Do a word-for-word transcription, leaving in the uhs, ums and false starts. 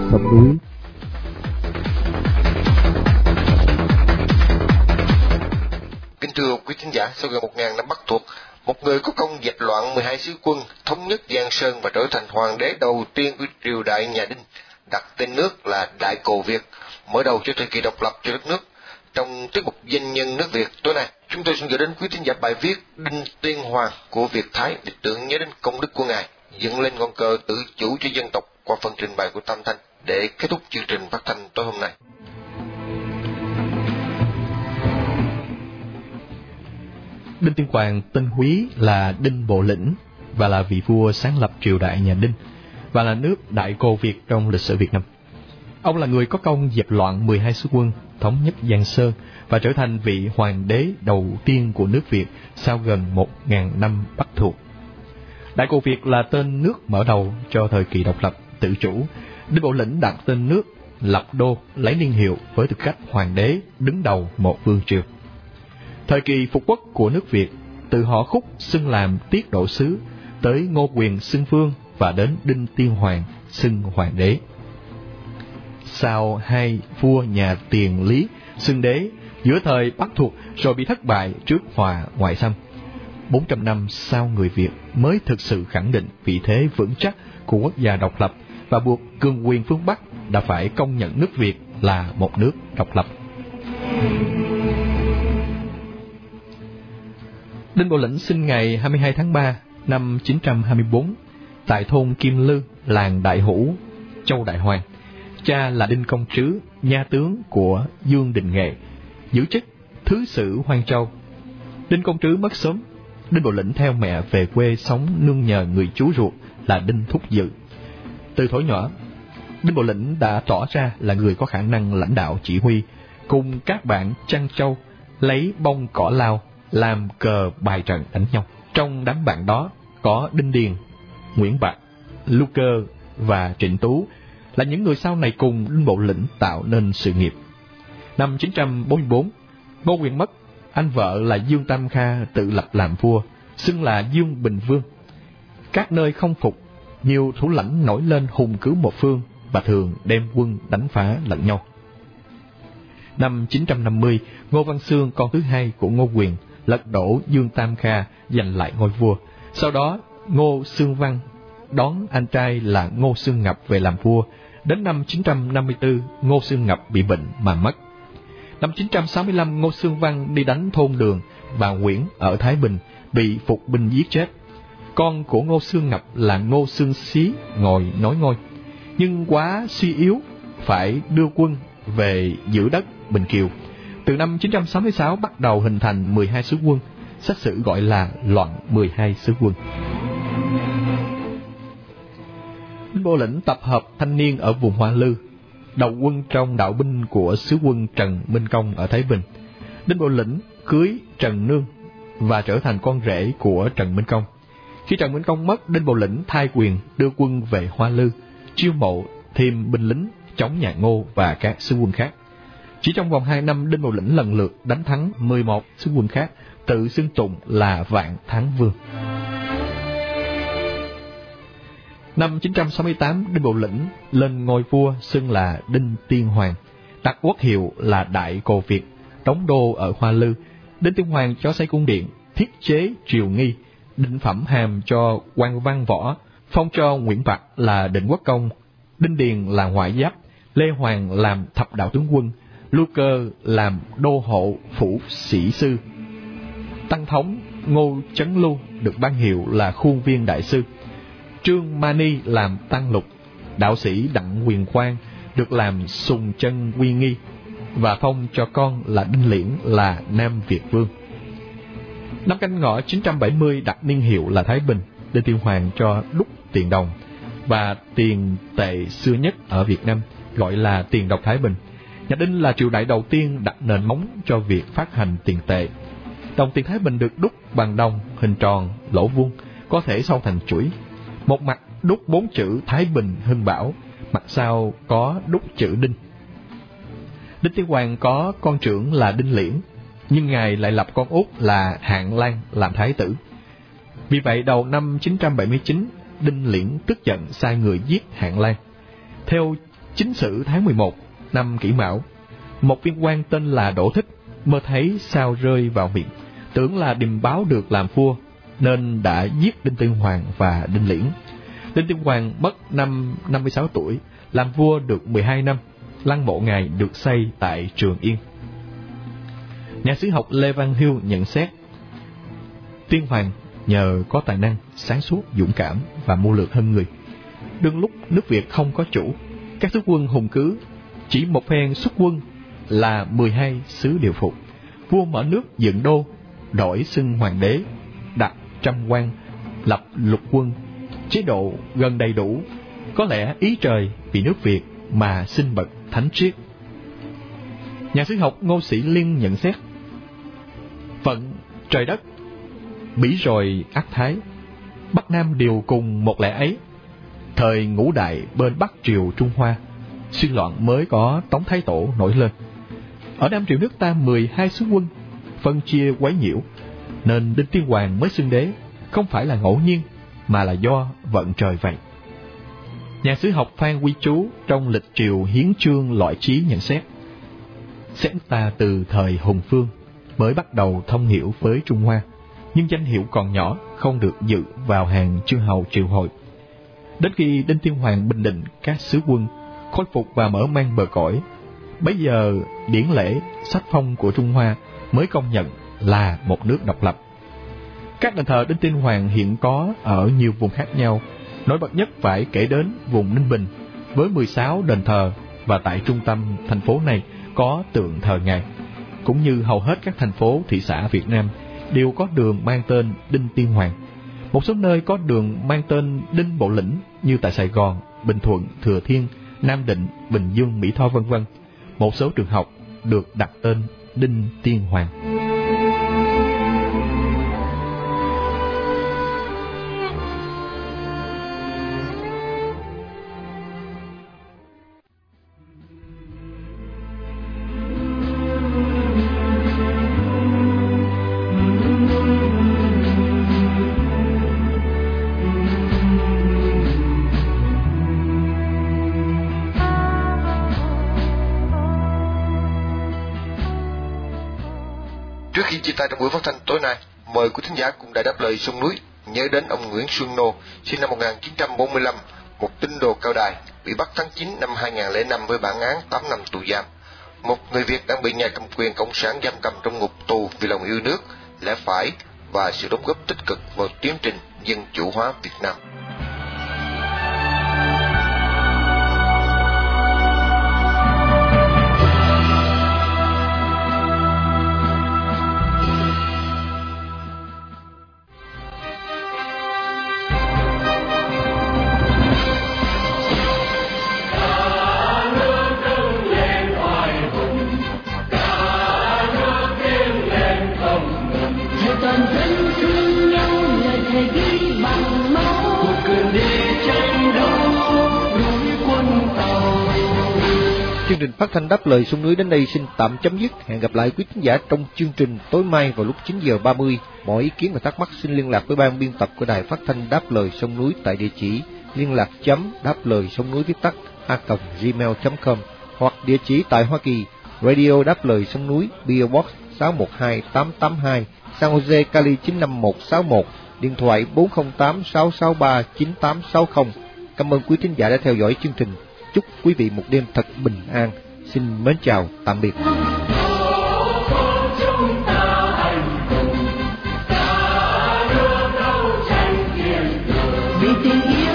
Sông núi. Kính thưa quý thính giả, sau gần một ngàn năm Bắc thuộc, một người có công dẹp loạn mười hai sứ quân, thống nhất Giang Sơn và trở thành hoàng đế đầu tiên của triều đại nhà Đinh, đặt tên nước là Đại Cồ Việt, mở đầu cho thời kỳ độc lập cho đất nước. Trong tiết mục Danh nhân nước Việt tối nay, chúng tôi xin gửi đến quý thính giả bài viết Đinh Tiên Hoàng của Việt Thái để tưởng nhớ đến công đức của ngài, dựng lên ngọn cờ tự chủ cho dân tộc qua phần trình bày của Tam Thanh để kết thúc chương trình phát thanh tối hôm nay. Đinh Tiên Hoàng tên húy là Đinh Bộ Lĩnh và là vị vua sáng lập triều đại nhà Đinh và là nước Đại Cồ Việt trong lịch sử Việt Nam. Ông là người có công dẹp loạn mười hai sứ quân, thống nhất Giang Sơn và trở thành vị hoàng đế đầu tiên của nước Việt sau gần một ngàn năm Bắc thuộc. Đại Cồ Việt là tên nước mở đầu cho thời kỳ độc lập tự chủ. Đinh Bộ Lĩnh đặt tên nước lập đô, lấy niên hiệu với tư cách hoàng đế đứng đầu một vương triều. Thời kỳ phục quốc của nước Việt, từ họ Khúc xưng làm tiết độ sứ, tới Ngô Quyền xưng vương và đến Đinh Tiên Hoàng xưng hoàng đế. Sau hai vua nhà Tiền Lý xưng đế giữa thời Bắc thuộc rồi bị thất bại trước Hòa ngoại xâm. bốn trăm năm sau, người Việt mới thực sự khẳng định vị thế vững chắc của quốc gia độc lập và buộc cường quyền phương Bắc đã phải công nhận nước Việt là một nước độc lập. Đinh Bộ Lĩnh sinh ngày hai mươi hai tháng ba năm chín trăm hai mươi tư tại thôn Kim Lư, làng Đại Hữu, Châu Đại Hoàng. Cha là Đinh Công Trứ, nha tướng của Dương Đình Nghệ, giữ chức thứ sử Hoan Châu. Đinh Công Trứ mất sớm. Đinh Bộ Lĩnh theo mẹ về quê sống nương nhờ người chú ruột là Đinh Thúc Dự. Từ thuở nhỏ, Đinh Bộ Lĩnh đã tỏ ra là người có khả năng lãnh đạo chỉ huy, cùng các bạn chăn trâu, lấy bông cỏ lao, làm cờ bài trận đánh nhau. Trong đám bạn đó có Đinh Điền, Nguyễn Bạc, Lưu Cơ và Trịnh Tú, là những người sau này cùng Đinh Bộ Lĩnh tạo nên sự nghiệp. Năm chín trăm bốn mươi tư, Ngô Quyền mất, anh vợ là Dương Tam Kha tự lập làm vua, xưng là Dương Bình Vương. Các nơi không phục, nhiều thủ lãnh nổi lên hùng cứ một phương và thường đem quân đánh phá lẫn nhau. Năm chín trăm năm mươi, Ngô Văn Xương, con thứ hai của Ngô Quyền, lật đổ Dương Tam Kha, giành lại ngôi vua. Sau đó, Ngô Xương Văn đón anh trai là Ngô Xương Ngập về làm vua. Đến năm chín trăm năm mươi tư, Ngô Xương Ngập bị bệnh mà mất. Năm chín trăm sáu mươi lăm, Ngô Xương Văn đi đánh thôn Đường và Nguyễn ở Thái Bình, bị phục binh giết chết. Con của Ngô Xương Ngập là Ngô Xương Xí ngồi nối ngôi, nhưng quá suy yếu, phải đưa quân về giữ đất Bình Kiều. Từ năm chín trăm sáu mươi sáu bắt đầu hình thành mười hai sứ quân, sách sử gọi là loạn mười hai sứ quân. Đinh Bộ Lĩnh tập hợp thanh niên ở vùng Hoa Lư, đầu quân trong đạo binh của sứ quân Trần Minh Công ở Thái Bình. Đinh Bộ Lĩnh cưới Trần Nương và trở thành con rể của Trần Minh Công. Khi Trần Minh Công mất, Đinh Bộ Lĩnh thay quyền đưa quân về Hoa Lư, chiêu mộ thêm binh lính chống nhà Ngô và các sứ quân khác. Chỉ trong vòng hai năm, Đinh Bộ Lĩnh lần lượt đánh thắng mười một sứ quân khác, tự xưng tụng là Vạn Thắng Vương. Năm chín trăm sáu mươi tám, Đinh Bộ Lĩnh lên ngôi vua xưng là Đinh Tiên Hoàng, đặt quốc hiệu là Đại Cồ Việt, đóng đô ở Hoa Lư. Đinh Tiên Hoàng cho xây cung điện, thiết chế triều nghi, định phẩm hàm cho quan văn võ, phong cho Nguyễn Bạc là định quốc công, Đinh Điền là ngoại giáp, Lê Hoàng làm thập đạo tướng quân, Lưu Cơ làm đô hộ phủ sĩ sư. Tăng thống Ngô Chấn Lưu được ban hiệu là khuôn viên đại sư. Trương Mani làm tăng lục, đạo sĩ Đặng Quyền Quang được làm sùng chân uy nghi và phong cho con là Đinh Liễn là Nam Việt Vương. Năm Canh Ngọ chín trăm bảy mươi đặt niên hiệu là Thái Bình. Đinh Tiên Hoàng cho đúc tiền đồng và tiền tệ xưa nhất ở Việt Nam, gọi là tiền đồng Thái Bình. Nhà Đinh là triều đại đầu tiên đặt nền móng cho việc phát hành tiền tệ. Đồng tiền Thái Bình được đúc bằng đồng, hình tròn, lỗ vuông, có thể sau thành chuỗi. Một mặt đúc bốn chữ Thái Bình Hưng Bảo, mặt sau có đúc chữ Đinh. Đinh Tiên Hoàng có con trưởng là Đinh Liễn, nhưng ngài lại lập con út là Hạng Lan làm thái tử. Vì vậy đầu năm chín trăm bảy mươi chín, Đinh Liễn tức giận sai người giết Hạng Lan. Theo Chính sử tháng mười một năm Kỷ Mão, một viên quan tên là Đỗ Thích mơ thấy sao rơi vào miệng, tưởng là điềm báo được làm vua, nên đã giết Đinh Tiên Hoàng và Đinh Liễn. Đinh Tiên Hoàng mất năm năm mươi sáu tuổi, làm vua được mười hai năm, lăng mộ ngài được xây tại Trường Yên. Nhà sử học Lê Văn Hiêu nhận xét, Tiên Hoàng nhờ có tài năng, sáng suốt, dũng cảm và mưu lược hơn người. Đương lúc nước Việt không có chủ, các tướng quân hùng cứ, chỉ một phen xuất quân là mười hai xứ đều phục. Vua mở nước dựng đô, đổi xưng hoàng đế, đặt trăm quan, lập lục quân, chế độ gần đầy đủ. Có lẽ ý trời vì nước Việt mà sinh bậc thánh triết. Nhà sử học Ngô Sĩ Liên nhận xét, phận trời đất, bỉ rồi ác thái, Bắc Nam đều cùng một lẽ ấy. Thời ngũ đại bên Bắc triều Trung Hoa, suy loạn mới có Tống Thái Tổ nổi lên. Ở Nam triều nước ta mười hai xứ quân, phân chia quấy nhiễu, nên Đinh Tiên Hoàng mới xưng đế, không phải là ngẫu nhiên, mà là do vận trời vậy. Nhà sử học Phan Quy Chú trong Lịch Triều Hiến Chương Loại Trí nhận xét, xét ta từ thời Hùng Phương mới bắt đầu thông hiểu với Trung Hoa, nhưng danh hiệu còn nhỏ, không được dự vào hàng chư hầu triều hội. Đến khi Đinh Tiên Hoàng bình định các sứ quân, khôi phục và mở mang bờ cõi, bấy giờ điển lễ sách phong của Trung Hoa mới công nhận là một nước độc lập. Các đền thờ Đinh Tiên Hoàng hiện có ở nhiều vùng khác nhau, nổi bật nhất phải kể đến vùng Ninh Bình với mười sáu đền thờ, và tại trung tâm thành phố này có tượng thờ ngài. Cũng như hầu hết các thành phố thị xã Việt Nam đều có đường mang tên Đinh Tiên Hoàng. Một số nơi có đường mang tên Đinh Bộ Lĩnh như tại Sài Gòn, Bình Thuận, Thừa Thiên, Nam Định, Bình Dương, Mỹ Tho vân vân. Một số trường học được đặt tên Đinh Tiên Hoàng. Trước khi chia tay trong buổi phát thanh tối nay, mời quý thính giả cùng Đài Đáp Lời Sông Núi nhớ đến ông Nguyễn Xuân Nô, sinh năm một nghìn chín trăm bốn mươi lăm, một tín đồ cao đài, bị bắt tháng chín năm hai nghìn không trăm lẻ năm với bản án tám năm tù giam. Một người Việt đang bị nhà cầm quyền cộng sản giam cầm trong ngục tù vì lòng yêu nước, lẽ phải và sự đóng góp tích cực vào tiến trình dân chủ hóa Việt Nam. Chương trình phát thanh Đáp Lời Sông Núi đến đây xin tạm chấm dứt. Hẹn gặp lại quý khán giả trong chương trình tối mai vào lúc chín giờ ba mươi. Mọi ý kiến và thắc mắc xin liên lạc với ban biên tập của Đài Phát thanh Đáp Lời Sông Núi tại địa chỉ liên lạc chấm đáp lời sông núi viết tắt a còng gmail chấm com, hoặc địa chỉ tại Hoa Kỳ, Radio Đáp Lời Sông Núi, pê ô Box sáu một hai tám tám hai, San Jose, Cali chín năm một sáu một, điện thoại bốn không tám sáu sáu ba chín tám sáu không. Cảm ơn quý thính giả đã theo dõi chương trình. Chúc quý vị một đêm thật bình an. Xin mến chào, tạm biệt. Vì tình yêu